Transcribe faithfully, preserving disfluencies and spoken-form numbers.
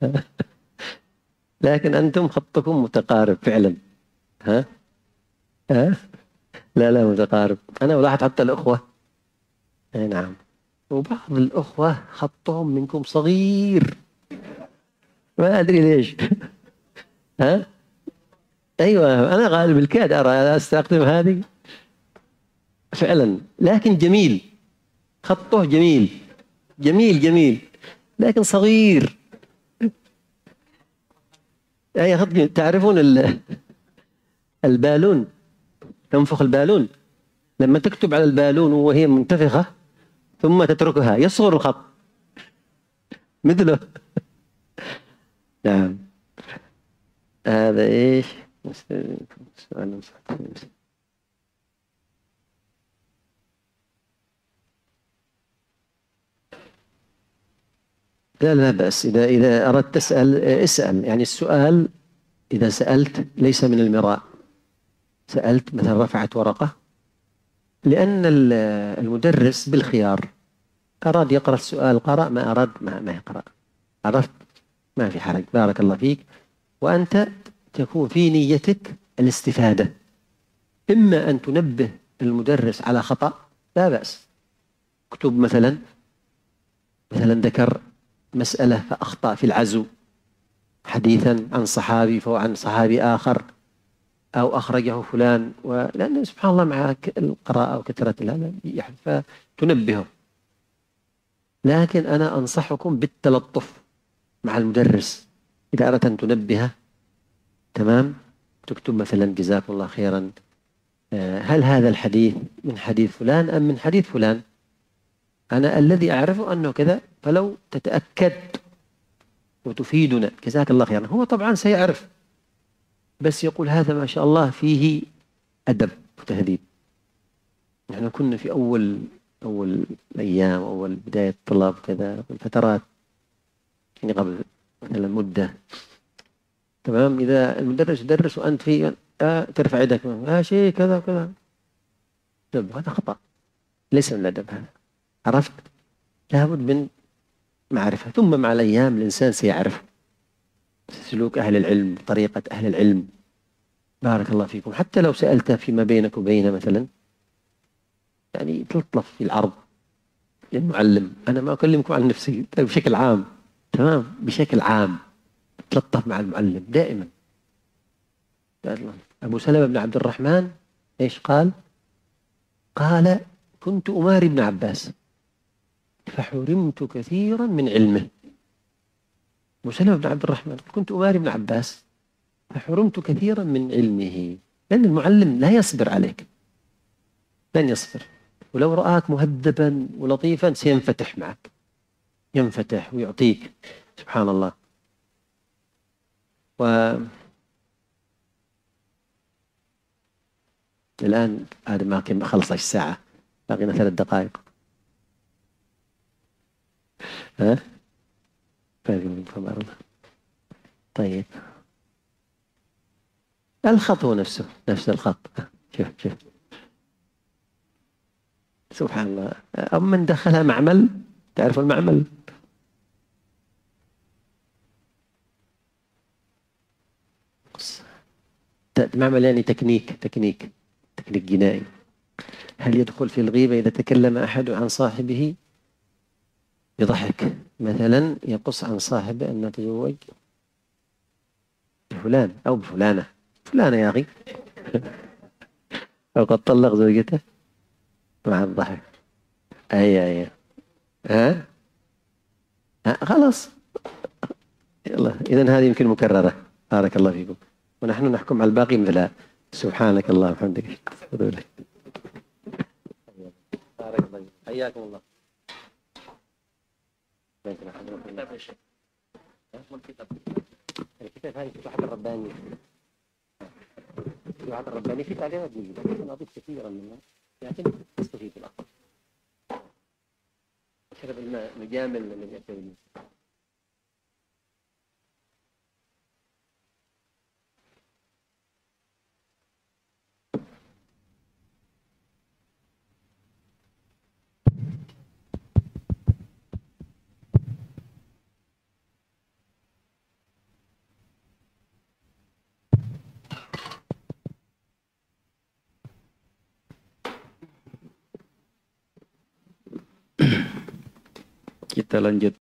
لكن أنتم خطكم متقارب فعلا. ها؟ ها؟ لا لا متقارب. أنا ولاحظ حتى الأخوة. أي نعم. وبعض الأخوة خطهم منكم صغير، ما أدري ليش. ها؟ أيوة، أنا غالب الكاد أرى أستخدم هذه فعلا، لكن جميل. خطه جميل جميل جميل، لكن صغير. أي خط جميل. تعرفون ال- البالون، تنفخ البالون، لما تكتب على البالون وهي منتفخة ثم تتركها يصغر الخط مثله. نعم. هذا إيش؟ سؤال لا لا بأس. إذا إذا أردت تسأل اسأل، يعني السؤال إذا سألت ليس من المراء. سألت مثلا رفعت ورقة، لأن ال- المدرس بالخيار، أراد يقرأ السؤال قرأ، ما أراد ما, ما يقرأ. عرفت؟ ما في حرج، بارك الله فيك. وأنت تكون في نيتك الاستفادة. إما أن تنبه المدرس على خطأ، لا بأس. اكتب مثلا، مثلا ذكر مسألة فأخطأ في العزو حديثا عن صحابي فهو عن صحابي آخر، أو أخرجه فلان، ولأن سبحان الله مع ك- القراءة وكثرة هذا يحدث، فتنبهه. لكن أنا أنصحكم بالتلطف مع المدرس. إذا أردت أن تنبهه، تمام، تكتب مثلا جزاكم الله خيرا، آه، هل هذا الحديث من حديث فلان أم من حديث فلان؟ أنا الذي أعرفه أنه كذا، فلو تتأكد وتفيدنا جزاك الله خيرا. هو طبعا سيعرف، بس يقول هذا ما شاء الله فيه أدب وتهذيب. نحن كنا في أول أول الأيام، أول بداية الطلاب كذا، الفترات يعني قبل مثلا مدة، تمام، إذا المدرس يدرس وأنت في آه ترفع يدك، آه شيء كذا وكذا، طب هذا خطأ، ليس من الأدب هذا. عرفت؟ لابد من معرفة، ثم مع الأيام الإنسان سيعرف سلوك أهل العلم، طريقة أهل العلم. بارك الله فيكم. حتى لو سألت فيما بينك وبينه مثلا، يعني تلطف في العرض للمعلم. أنا ما أكلمكم عن نفسي، بشكل عام، تمام، بشكل عام تلطف مع المعلم دائما. أبو سلمة بن عبد الرحمن إيش قال؟ قال كنت أماري ابن عباس فحرمت كثيرا من علمه. أبو سلمة بن عبد الرحمن، كنت أماري ابن عباس فحرمت كثيرا من علمه. لأن المعلم لا يصبر عليك، لن يصبر، ولو رآك مهذبا ولطيفا سينفتح معك، ينفتح ويعطيك، سبحان الله. والآن هذا ما كان خلص الساعة، باقينا ثلاث دقائق. ها؟ طيب، الخط هو نفسه، نفس الخط. شوف شوف، سبحان الله. أم من دخلها معمل، تعرف المعمل؟ معمل يعني تكنيك، تكنيك تكنيك جنائي. هل يدخل في الغيبة إذا تكلم أحد عن صاحبه بضحك، مثلا يقص عن صاحبه أنه تزوج بفلان أو بفلانة، فلانة يا أخي، أو قد طلق زوجته، مع الضحك. أي أي. ها؟ ها خلاص. يلا إذا هذه يمكن مكررة. بارك الله فيكم. ونحن نحكم على الباقي مثلها. سبحانك اللهم وبحمدك. بارك الله فيكم. حياكم الله. الكتاب هذه فتوحات الرباني، فتوحات الرباني في تعليمات جيدة، لكن أضيف كثيرا منها، لكن تستفيد الأخر. شرب الماء مجامل الذي أتوني. kita lanjut